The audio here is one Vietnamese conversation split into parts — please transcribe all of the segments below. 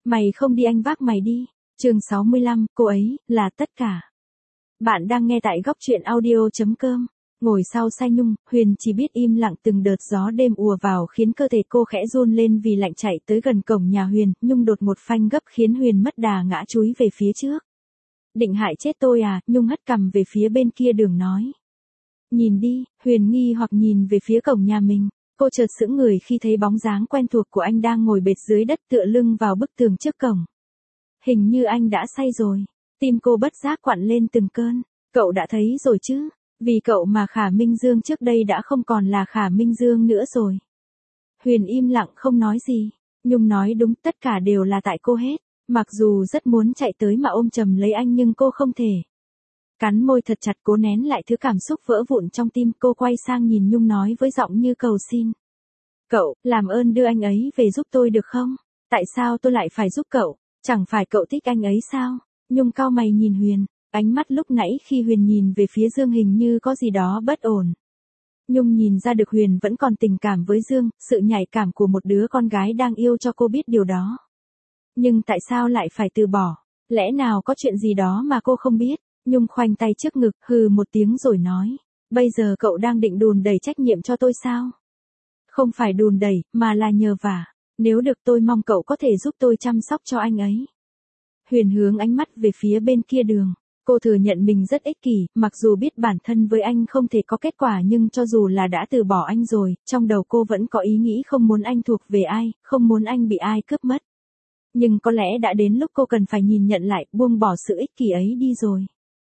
Mày không đi anh vác mày đi. Chương 65, cô ấy, là tất cả. Bạn đang nghe tại góc truyện audio.com. Ngồi sau Sai Nhung, Huyền chỉ biết im lặng, từng đợt gió đêm ùa vào khiến cơ thể cô khẽ run lên vì lạnh. Chạy tới gần cổng nhà Huyền, Nhung đột một phanh gấp khiến Huyền mất đà ngã chúi về phía trước. Định hại chết tôi à? Nhung hất cằm về phía bên kia đường nói. Nhìn đi. Huyền nghi hoặc nhìn về phía cổng nhà mình. Cô chợt sững người khi thấy bóng dáng quen thuộc của anh đang ngồi bệt dưới đất tựa lưng vào bức tường trước cổng. Hình như anh đã say rồi. Tim cô bất giác quặn lên từng cơn. Cậu đã thấy rồi chứ? Vì cậu mà Khả Minh Dương trước đây đã không còn là Khả Minh Dương nữa rồi. Huyền im lặng không nói gì. Nhung nói đúng, tất cả đều là tại cô hết. Mặc dù rất muốn chạy tới mà ôm chầm lấy anh nhưng cô không thể. Cắn môi thật chặt cố nén lại thứ cảm xúc vỡ vụn trong tim. Cô quay sang nhìn Nhung nói với giọng như cầu xin. Cậu, làm ơn đưa anh ấy về giúp tôi được không? Tại sao tôi lại phải giúp cậu? Chẳng phải cậu thích anh ấy sao? Nhung cau mày nhìn Huyền. Ánh mắt lúc nãy khi Huyền nhìn về phía Dương hình như có gì đó bất ổn. Nhung nhìn ra được Huyền vẫn còn tình cảm với Dương, sự nhạy cảm của một đứa con gái đang yêu cho cô biết điều đó. Nhưng tại sao lại phải từ bỏ? Lẽ nào có chuyện gì đó mà cô không biết? Nhung khoanh tay trước ngực, hừ một tiếng rồi nói. Bây giờ cậu đang định đùn đẩy trách nhiệm cho tôi sao? Không phải đùn đẩy, mà là nhờ vả. Nếu được tôi mong cậu có thể giúp tôi chăm sóc cho anh ấy. Huyền hướng ánh mắt về phía bên kia đường. Cô thừa nhận mình rất ích kỷ, mặc dù biết bản thân với anh không thể có kết quả nhưng cho dù là đã từ bỏ anh rồi, trong đầu cô vẫn có ý nghĩ không muốn anh thuộc về ai, không muốn anh bị ai cướp mất. Nhưng có lẽ đã đến lúc cô cần phải nhìn nhận lại, buông bỏ sự ích kỷ ấy đi rồi.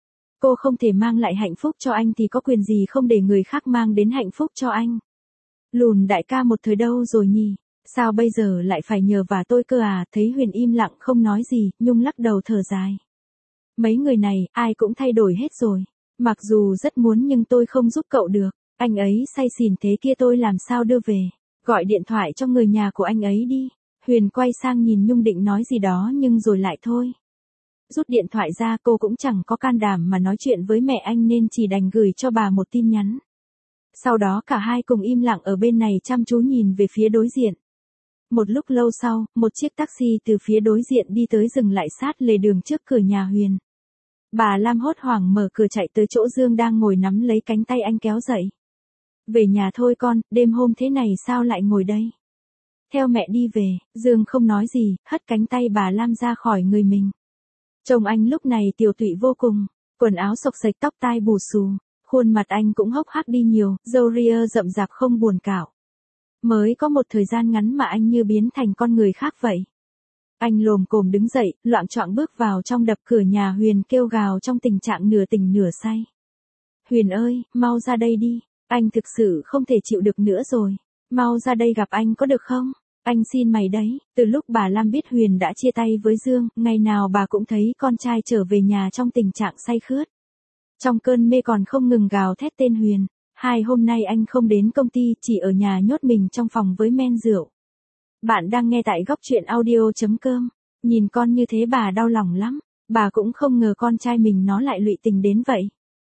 Cô không thể mang lại hạnh phúc cho anh thì có quyền gì không để người khác mang đến hạnh phúc cho anh. Lùn đại ca một thời đâu rồi nhỉ? Sao bây giờ lại phải nhờ vả tôi cơ à? Thấy Huyền im lặng không nói gì, Nhung lắc đầu thở dài. Mấy người này, ai cũng thay đổi hết rồi. Mặc dù rất muốn nhưng tôi không giúp cậu được. Anh ấy say xỉn thế kia tôi làm sao đưa về. Gọi điện thoại cho người nhà của anh ấy đi. Huyền quay sang nhìn Nhung định nói gì đó nhưng rồi lại thôi. Rút điện thoại ra, cô cũng chẳng có can đảm mà nói chuyện với mẹ anh nên chỉ đành gửi cho bà một tin nhắn. Sau đó cả hai cùng im lặng ở bên này chăm chú nhìn về phía đối diện. Một lúc lâu sau, một chiếc taxi từ phía đối diện đi tới dừng lại sát lề đường trước cửa nhà Huyền. Bà Lam hốt hoảng mở cửa chạy tới chỗ Dương đang ngồi nắm lấy cánh tay anh kéo dậy. Về nhà thôi con, đêm hôm thế này sao lại ngồi đây? Theo mẹ đi về. Dương không nói gì, hất cánh tay bà Lam ra khỏi người mình. Trông anh lúc này tiều tụy vô cùng, quần áo xộc xệch, tóc tai bù xù, khuôn mặt anh cũng hốc hác đi nhiều, râu ria rậm rạp không buồn cạo. Mới có một thời gian ngắn mà anh như biến thành con người khác vậy. Anh lồm cồm đứng dậy, loạng choạng bước vào trong, đập cửa nhà Huyền kêu gào trong tình trạng nửa tỉnh nửa say. Huyền ơi, mau ra đây đi, anh thực sự không thể chịu được nữa rồi. Mau ra đây gặp anh có được không? Anh xin mày đấy. Từ lúc bà Lam biết Huyền đã chia tay với Dương, ngày nào bà cũng thấy con trai trở về nhà trong tình trạng say khướt. Trong cơn mê còn không ngừng gào thét tên Huyền. 2 hôm nay anh không đến công ty, chỉ ở nhà nhốt mình trong phòng với men rượu. Bạn đang nghe tại góc truyện audio.com. Nhìn con như thế bà đau lòng lắm. Bà cũng không ngờ con trai mình nó lại lụy tình đến vậy.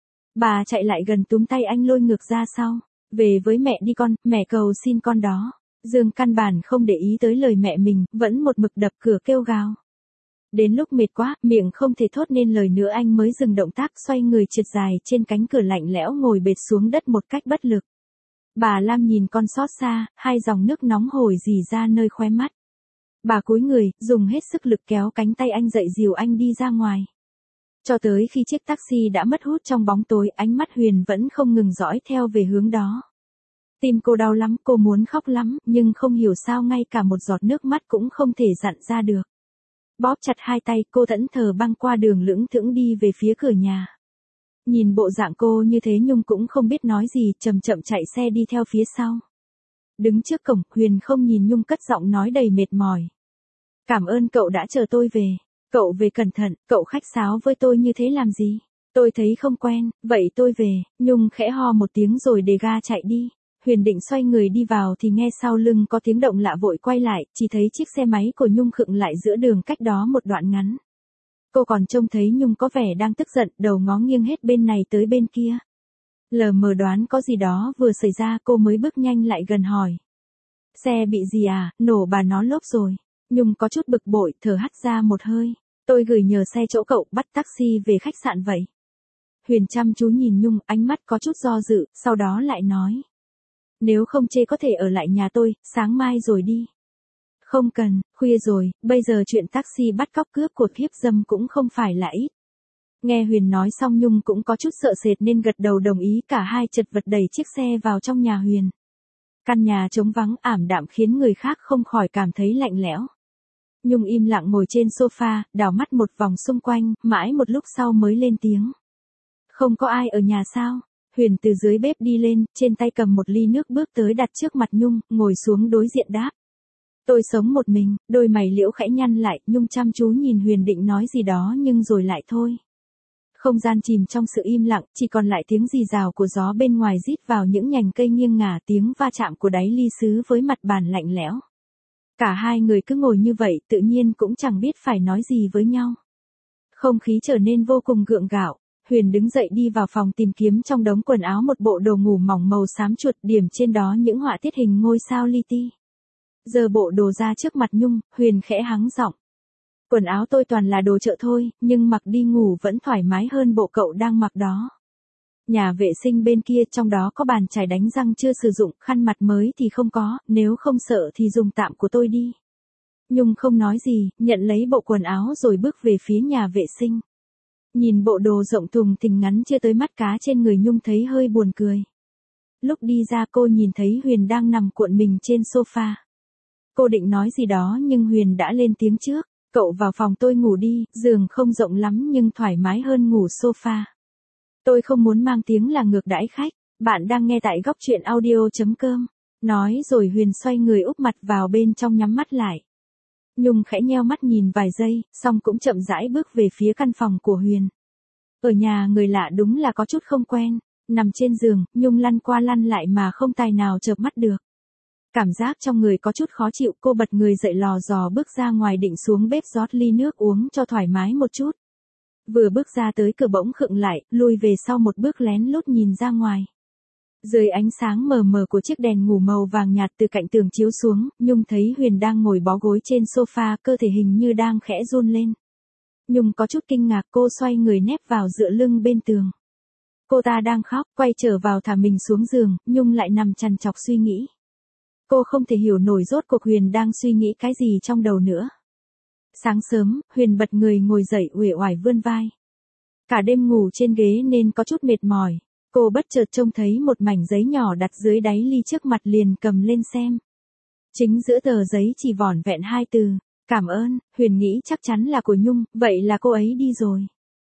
Bà chạy lại gần túm tay anh lôi ngược ra sau. Về với mẹ đi con, mẹ cầu xin con đó. Dương căn bản không để ý tới lời mẹ mình, vẫn một mực đập cửa kêu gào. Đến lúc mệt quá, miệng không thể thốt nên lời nữa, anh mới dừng động tác, xoay người trượt dài trên cánh cửa lạnh lẽo ngồi bệt xuống đất một cách bất lực. Bà Lam nhìn con xót xa, 2 dòng nước nóng hổi rỉ ra nơi khóe mắt. Bà cúi người, dùng hết sức lực kéo cánh tay anh dậy dìu anh đi ra ngoài. Cho tới khi chiếc taxi đã mất hút trong bóng tối, ánh mắt Huyền vẫn không ngừng dõi theo về hướng đó. Tim cô đau lắm, cô muốn khóc lắm, nhưng không hiểu sao ngay cả một giọt nước mắt cũng không thể dặn ra được. Bóp chặt 2 tay, cô thẫn thờ băng qua đường lững thững đi về phía cửa nhà. Nhìn bộ dạng cô như thế Nhung cũng không biết nói gì, chậm chậm chạy xe đi theo phía sau. Đứng trước cổng, Huyền không nhìn Nhung cất giọng nói đầy mệt mỏi. Cảm ơn cậu đã chờ tôi về. Cậu về cẩn thận, cậu khách sáo với tôi như thế làm gì? Tôi thấy không quen, vậy tôi về. Nhung khẽ ho một tiếng rồi đề ga chạy đi. Huyền định xoay người đi vào thì nghe sau lưng có tiếng động lạ, vội quay lại, chỉ thấy chiếc xe máy của Nhung khựng lại giữa đường cách đó một đoạn ngắn. Cô còn trông thấy Nhung có vẻ đang tức giận, đầu ngó nghiêng hết bên này tới bên kia. Lờ mờ đoán có gì đó vừa xảy ra, cô mới bước nhanh lại gần hỏi. Xe bị gì à, nổ bà nó lốp rồi. Nhung có chút bực bội, thở hắt ra một hơi. Tôi gửi nhờ xe chỗ cậu bắt taxi về khách sạn vậy. Huyền chăm chú nhìn Nhung, ánh mắt có chút do dự, sau đó lại nói. Nếu không chê có thể ở lại nhà tôi, sáng mai rồi đi. Không cần, khuya rồi, bây giờ chuyện taxi bắt cóc cướp cột hiếp dâm cũng không phải là ít. Nghe Huyền nói xong Nhung cũng có chút sợ sệt nên gật đầu đồng ý, cả hai chật vật đẩy chiếc xe vào trong nhà Huyền. Căn nhà trống vắng ảm đạm khiến người khác không khỏi cảm thấy lạnh lẽo. Nhung im lặng ngồi trên sofa, đảo mắt một vòng xung quanh, mãi một lúc sau mới lên tiếng. Không có ai ở nhà sao? Huyền từ dưới bếp đi lên, trên tay cầm một ly nước bước tới đặt trước mặt Nhung, ngồi xuống đối diện đáp. Tôi sống một mình, đôi mày liễu khẽ nhăn lại, Nhung chăm chú nhìn Huyền định nói gì đó nhưng rồi lại thôi. Không gian chìm trong sự im lặng, chỉ còn lại tiếng rì rào của gió bên ngoài rít vào những nhành cây nghiêng ngả, tiếng va chạm của đáy ly sứ với mặt bàn lạnh lẽo. Cả hai người cứ ngồi như vậy, tự nhiên cũng chẳng biết phải nói gì với nhau. Không khí trở nên vô cùng gượng gạo. Huyền đứng dậy đi vào phòng tìm kiếm trong đống quần áo một bộ đồ ngủ mỏng màu xám chuột, điểm trên đó những họa tiết hình ngôi sao li ti. Giờ bộ đồ ra trước mặt Nhung, Huyền khẽ hắng giọng. Quần áo tôi toàn là đồ chợ thôi, nhưng mặc đi ngủ vẫn thoải mái hơn bộ cậu đang mặc đó. Nhà vệ sinh bên kia trong đó có bàn chải đánh răng chưa sử dụng, khăn mặt mới thì không có, nếu không sợ thì dùng tạm của tôi đi. Nhung không nói gì, nhận lấy bộ quần áo rồi bước về phía nhà vệ sinh. Nhìn bộ đồ rộng thùng thình ngắn chưa tới mắt cá trên người Nhung thấy hơi buồn cười. Lúc đi ra cô nhìn thấy Huyền đang nằm cuộn mình trên sofa. Cô định nói gì đó nhưng Huyền đã lên tiếng trước. Cậu vào phòng tôi ngủ đi, giường không rộng lắm nhưng thoải mái hơn ngủ sofa. Tôi không muốn mang tiếng là ngược đãi khách. Bạn đang nghe tại góc truyện audio.com. Nói rồi Huyền xoay người úp mặt vào bên trong nhắm mắt lại. Nhung khẽ nheo mắt nhìn vài giây, xong cũng chậm rãi bước về phía căn phòng của Huyền. Ở nhà người lạ đúng là có chút không quen. Nằm trên giường, Nhung lăn qua lăn lại mà không tài nào chợp mắt được. Cảm giác trong người có chút khó chịu, cô bật người dậy lò dò bước ra ngoài định xuống bếp rót ly nước uống cho thoải mái một chút. Vừa bước ra tới cửa bỗng khựng lại, lùi về sau một bước lén lút nhìn ra ngoài. Dưới ánh sáng mờ mờ của chiếc đèn ngủ màu vàng nhạt từ cạnh tường chiếu xuống, Nhung thấy Huyền đang ngồi bó gối trên sofa, cơ thể hình như đang khẽ run lên. Nhung có chút kinh ngạc, cô xoay người nép vào dựa lưng bên tường. Cô ta đang khóc, quay trở vào thả mình xuống giường, Nhung lại nằm trằn trọc suy nghĩ. Cô không thể hiểu nổi rốt cuộc Huyền đang suy nghĩ cái gì trong đầu nữa. Sáng sớm, Huyền bật người ngồi dậy uể oải vươn vai. Cả đêm ngủ trên ghế nên có chút mệt mỏi. Cô bất chợt trông thấy một mảnh giấy nhỏ đặt dưới đáy ly trước mặt liền cầm lên xem. Chính giữa tờ giấy chỉ vỏn vẹn 2 từ. Cảm ơn. Huyền nghĩ chắc chắn là của Nhung, vậy là cô ấy đi rồi.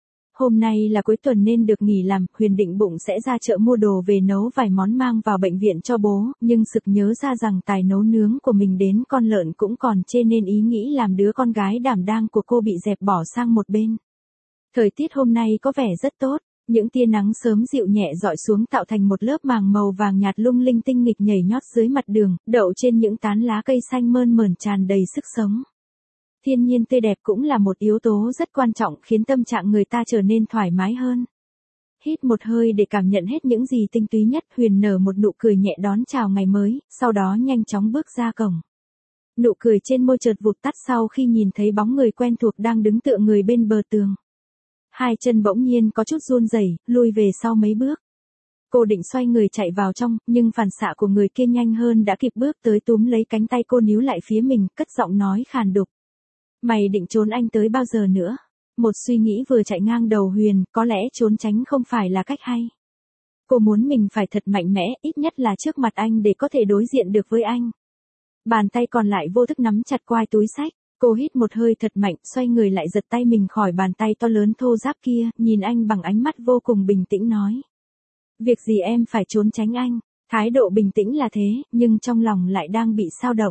Hôm nay là cuối tuần nên được nghỉ làm, Huyền định bụng sẽ ra chợ mua đồ về nấu vài món mang vào bệnh viện cho bố, nhưng sực nhớ ra rằng tài nấu nướng của mình đến con lợn cũng còn chê nên ý nghĩ làm đứa con gái đảm đang của cô bị dẹp bỏ sang một bên. Thời tiết hôm nay có vẻ rất tốt, những tia nắng sớm dịu nhẹ dọi xuống tạo thành một lớp màng màu vàng nhạt lung linh tinh nghịch nhảy nhót dưới mặt đường, đậu trên những tán lá cây xanh mơn mởn tràn đầy sức sống. Thiên nhiên tươi đẹp cũng là một yếu tố rất quan trọng khiến tâm trạng người ta trở nên thoải mái hơn. Hít một hơi để cảm nhận hết những gì tinh túy nhất, Huyền nở một nụ cười nhẹ đón chào ngày mới, sau đó nhanh chóng bước ra cổng. Nụ cười trên môi chợt vụt tắt sau khi nhìn thấy bóng người quen thuộc đang đứng tựa người bên bờ tường. Hai chân bỗng nhiên có chút run rẩy, lùi về sau mấy bước. Cô định xoay người chạy vào trong, nhưng phản xạ của người kia nhanh hơn đã kịp bước tới túm lấy cánh tay cô níu lại phía mình, cất giọng nói khàn đục. Mày định trốn anh tới bao giờ nữa? Một suy nghĩ vừa chạy ngang đầu Huyền, có lẽ trốn tránh không phải là cách hay. Cô muốn mình phải thật mạnh mẽ, ít nhất là trước mặt anh để có thể đối diện được với anh. Bàn tay còn lại vô thức nắm chặt quai túi xách. Cô hít một hơi thật mạnh, xoay người lại giật tay mình khỏi bàn tay to lớn thô ráp kia, nhìn anh bằng ánh mắt vô cùng bình tĩnh nói. Việc gì em phải trốn tránh anh? Thái độ bình tĩnh là thế, nhưng trong lòng lại đang bị xao động.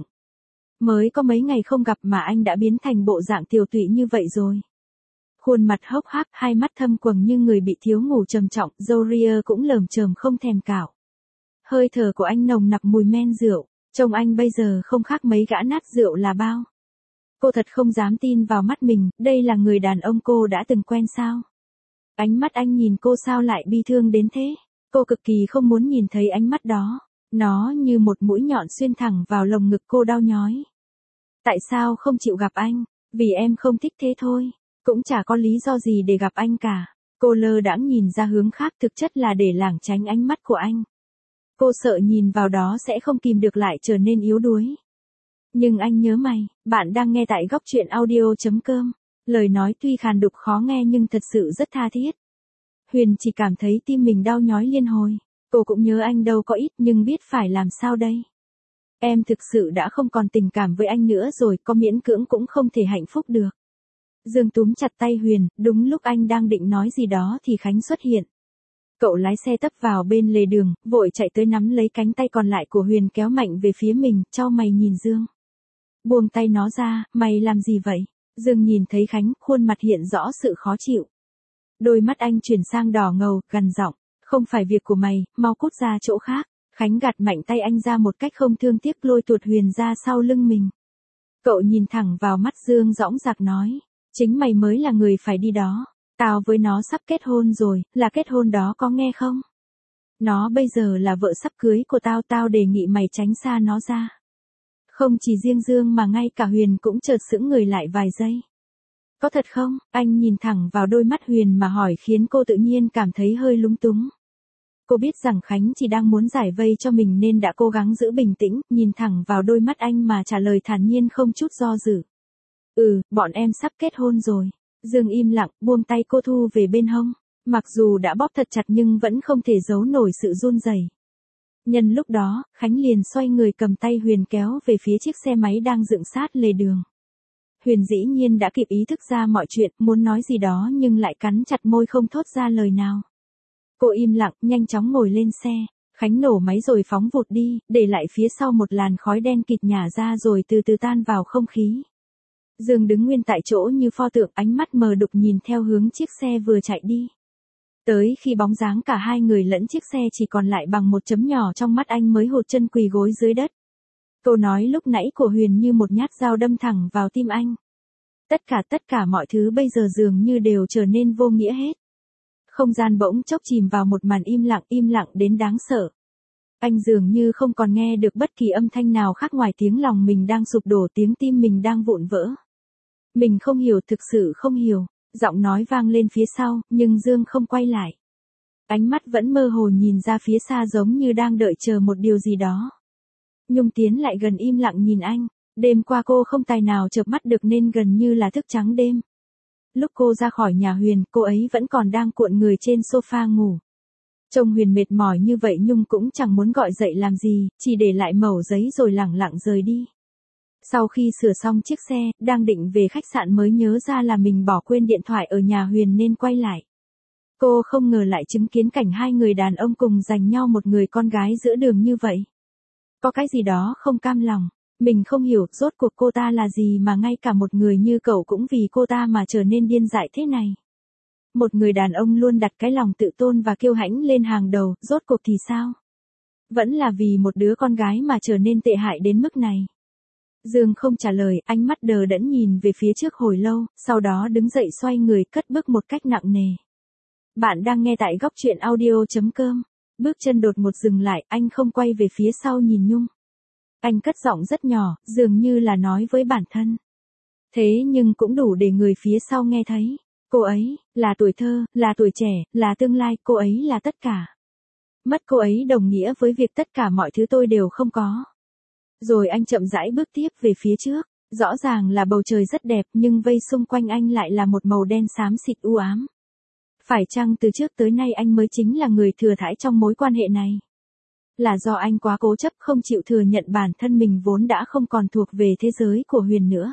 Mới có mấy ngày không gặp mà anh đã biến thành bộ dạng tiều tụy như vậy rồi. Khuôn mặt hốc hác, hai mắt thâm quầng như người bị thiếu ngủ trầm trọng, râu ria cũng lởm chởm không thèm cạo. Hơi thở của anh nồng nặc mùi men rượu, trông anh bây giờ không khác mấy gã nát rượu là bao. Cô thật không dám tin vào mắt mình, đây là người đàn ông cô đã từng quen sao? Ánh mắt anh nhìn cô sao lại bi thương đến thế? Cô cực kỳ không muốn nhìn thấy ánh mắt đó. Nó như một mũi nhọn xuyên thẳng vào lồng ngực cô đau nhói. Tại sao không chịu gặp anh? Vì em không thích thế thôi. Cũng chả có lý do gì để gặp anh cả. Cô lơ đãng nhìn ra hướng khác, thực chất là để lảng tránh ánh mắt của anh. Cô sợ nhìn vào đó sẽ không kìm được lại trở nên yếu đuối. Nhưng anh nhớ mày, bạn đang nghe tại góc truyện audio.com. Lời nói tuy khàn đục khó nghe nhưng thật sự rất tha thiết. Huyền chỉ cảm thấy tim mình đau nhói liên hồi. Cô cũng nhớ anh đâu có ít nhưng biết phải làm sao đây. Em thực sự đã không còn tình cảm với anh nữa rồi, có miễn cưỡng cũng không thể hạnh phúc được. Dương túm chặt tay Huyền, đúng lúc anh đang định nói gì đó thì Khánh xuất hiện. Cậu lái xe tấp vào bên lề đường, vội chạy tới nắm lấy cánh tay còn lại của Huyền kéo mạnh về phía mình, chau mày nhìn Dương. Buông tay nó ra, mày làm gì vậy? Dương nhìn thấy Khánh, khuôn mặt hiện rõ sự khó chịu. Đôi mắt anh chuyển sang đỏ ngầu, gằn giọng, không phải việc của mày, mau cút ra chỗ khác. Khánh gạt mạnh tay anh ra một cách không thương tiếc, lôi tuột Huyền ra sau lưng mình. Cậu nhìn thẳng vào mắt Dương dõng dạc nói, chính mày mới là người phải đi đó. Tao với nó sắp kết hôn rồi, là kết hôn đó có nghe không? Nó bây giờ là vợ sắp cưới của tao, tao đề nghị mày tránh xa nó ra. Không chỉ riêng Dương mà ngay cả Huyền cũng chợt sững người lại vài giây. Có thật không? Anh nhìn thẳng vào đôi mắt Huyền mà hỏi khiến cô tự nhiên cảm thấy hơi lúng túng. Cô biết rằng Khánh chỉ đang muốn giải vây cho mình nên đã cố gắng giữ bình tĩnh, nhìn thẳng vào đôi mắt anh mà trả lời thản nhiên không chút do dự. Bọn em sắp kết hôn rồi. Dương im lặng, buông tay cô thu về bên hông. Mặc dù đã bóp thật chặt nhưng vẫn không thể giấu nổi sự run rẩy. Nhân lúc đó, Khánh liền xoay người cầm tay Huyền kéo về phía chiếc xe máy đang dựng sát lề đường. Huyền dĩ nhiên đã kịp ý thức ra mọi chuyện, muốn nói gì đó nhưng lại cắn chặt môi không thốt ra lời nào. Cô im lặng, nhanh chóng ngồi lên xe. Khánh nổ máy rồi phóng vụt đi, để lại phía sau một làn khói đen kịt nhả ra rồi từ từ tan vào không khí. Dương đứng nguyên tại chỗ như pho tượng, ánh mắt mờ đục nhìn theo hướng chiếc xe vừa chạy đi. Tới khi bóng dáng cả hai người lẫn chiếc xe chỉ còn lại bằng một chấm nhỏ trong mắt anh mới hụt chân quỳ gối dưới đất. Câu nói lúc nãy của Huyền như một nhát dao đâm thẳng vào tim anh. Tất cả mọi thứ bây giờ dường như đều trở nên vô nghĩa hết. Không gian bỗng chốc chìm vào một màn im lặng đến đáng sợ. Anh dường như không còn nghe được bất kỳ âm thanh nào khác ngoài tiếng lòng mình đang sụp đổ, tiếng tim mình đang vụn vỡ. Mình không hiểu, thực sự không hiểu. Giọng nói vang lên phía sau, nhưng Dương không quay lại. Ánh mắt vẫn mơ hồ nhìn ra phía xa giống như đang đợi chờ một điều gì đó. Nhung tiến lại gần im lặng nhìn anh. Đêm qua cô không tài nào chợp mắt được nên gần như là thức trắng đêm. Lúc cô ra khỏi nhà Huyền, cô ấy vẫn còn đang cuộn người trên sofa ngủ. Trông Huyền mệt mỏi như vậy Nhung cũng chẳng muốn gọi dậy làm gì, chỉ để lại mẩu giấy rồi lẳng lặng rời đi. Sau khi sửa xong chiếc xe, đang định về khách sạn mới nhớ ra là mình bỏ quên điện thoại ở nhà Huyền nên quay lại. Cô không ngờ lại chứng kiến cảnh hai người đàn ông cùng giành nhau một người con gái giữa đường như vậy. Có cái gì đó không cam lòng. Mình không hiểu rốt cuộc cô ta là gì mà ngay cả một người như cậu cũng vì cô ta mà trở nên điên dại thế này. Một người đàn ông luôn đặt cái lòng tự tôn và kiêu hãnh lên hàng đầu, rốt cuộc thì sao? Vẫn là vì một đứa con gái mà trở nên tệ hại đến mức này. Dương không trả lời, ánh mắt đờ đẫn nhìn về phía trước hồi lâu, sau đó đứng dậy xoay người cất bước một cách nặng nề. Bạn đang nghe tại góc truyện audio.com. Bước chân đột ngột dừng lại, anh không quay về phía sau nhìn Nhung. Anh cất giọng rất nhỏ, dường như là nói với bản thân. Thế nhưng cũng đủ để người phía sau nghe thấy. Cô ấy, là tuổi thơ, là tuổi trẻ, là tương lai, cô ấy là tất cả. Mất cô ấy đồng nghĩa với việc tất cả mọi thứ tôi đều không có. Rồi anh chậm rãi bước tiếp về phía trước. Rõ ràng là bầu trời rất đẹp nhưng vây xung quanh anh lại là một màu đen xám xịt u ám. Phải chăng từ trước tới nay anh mới chính là người thừa thãi trong mối quan hệ này? Là do anh quá cố chấp không chịu thừa nhận bản thân mình vốn đã không còn thuộc về thế giới của Huyền nữa.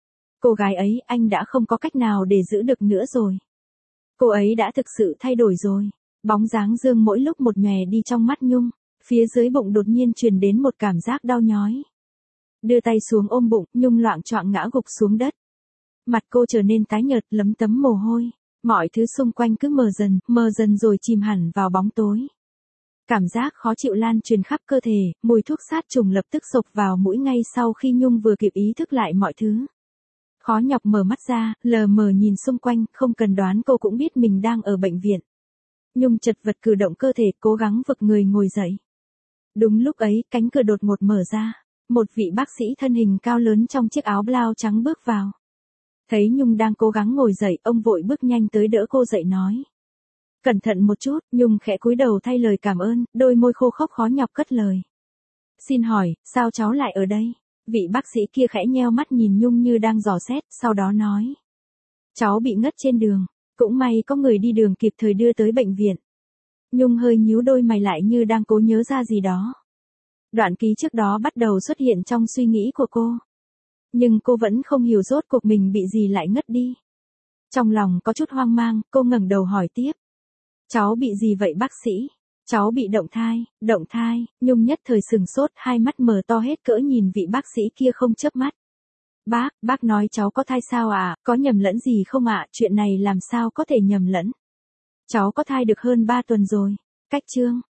Cô gái ấy anh đã không có cách nào để giữ được nữa rồi. Cô ấy đã thực sự thay đổi rồi. Bóng dáng Dương mỗi lúc một nhòe đi trong mắt Nhung. Phía dưới bụng đột nhiên truyền đến một cảm giác đau nhói. Đưa tay xuống ôm bụng, Nhung loạng choạng ngã gục xuống đất. Mặt cô trở nên tái nhợt, lấm tấm mồ hôi. Mọi thứ xung quanh cứ mờ dần rồi chìm hẳn vào bóng tối. Cảm giác khó chịu lan truyền khắp cơ thể, mùi thuốc sát trùng lập tức xộc vào mũi ngay sau khi Nhung vừa kịp ý thức lại mọi thứ. Khó nhọc mở mắt ra, lờ mờ nhìn xung quanh, không cần đoán cô cũng biết mình đang ở bệnh viện. Nhung chật vật cử động cơ thể, cố gắng vực người ngồi dậy. Đúng lúc ấy, cánh cửa đột ngột mở ra. Một vị bác sĩ thân hình cao lớn trong chiếc áo blau trắng bước vào. Thấy Nhung đang cố gắng ngồi dậy, ông vội bước nhanh tới đỡ cô dậy nói. Cẩn thận một chút. Nhung khẽ cúi đầu thay lời cảm ơn, đôi môi khô khốc khó nhọc cất lời. Xin hỏi, sao cháu lại ở đây? Vị bác sĩ kia khẽ nheo mắt nhìn Nhung như đang dò xét, sau đó nói. Cháu bị ngất trên đường, cũng may có người đi đường kịp thời đưa tới bệnh viện. Nhung hơi nhíu đôi mày lại như đang cố nhớ ra gì đó. Đoạn ký trước đó bắt đầu xuất hiện trong suy nghĩ của cô. Nhưng cô vẫn không hiểu rốt cuộc mình bị gì lại ngất đi. Trong lòng có chút hoang mang, cô ngẩng đầu hỏi tiếp. Cháu bị gì vậy bác sĩ? Cháu bị động thai, Nhung nhất thời sừng sốt, hai mắt mở to hết cỡ nhìn vị bác sĩ kia không chớp mắt. Bác nói cháu có thai sao ạ, có nhầm lẫn gì không ạ, chuyện này làm sao có thể nhầm lẫn. Cháu có thai được hơn 3 tuần rồi, cách chương.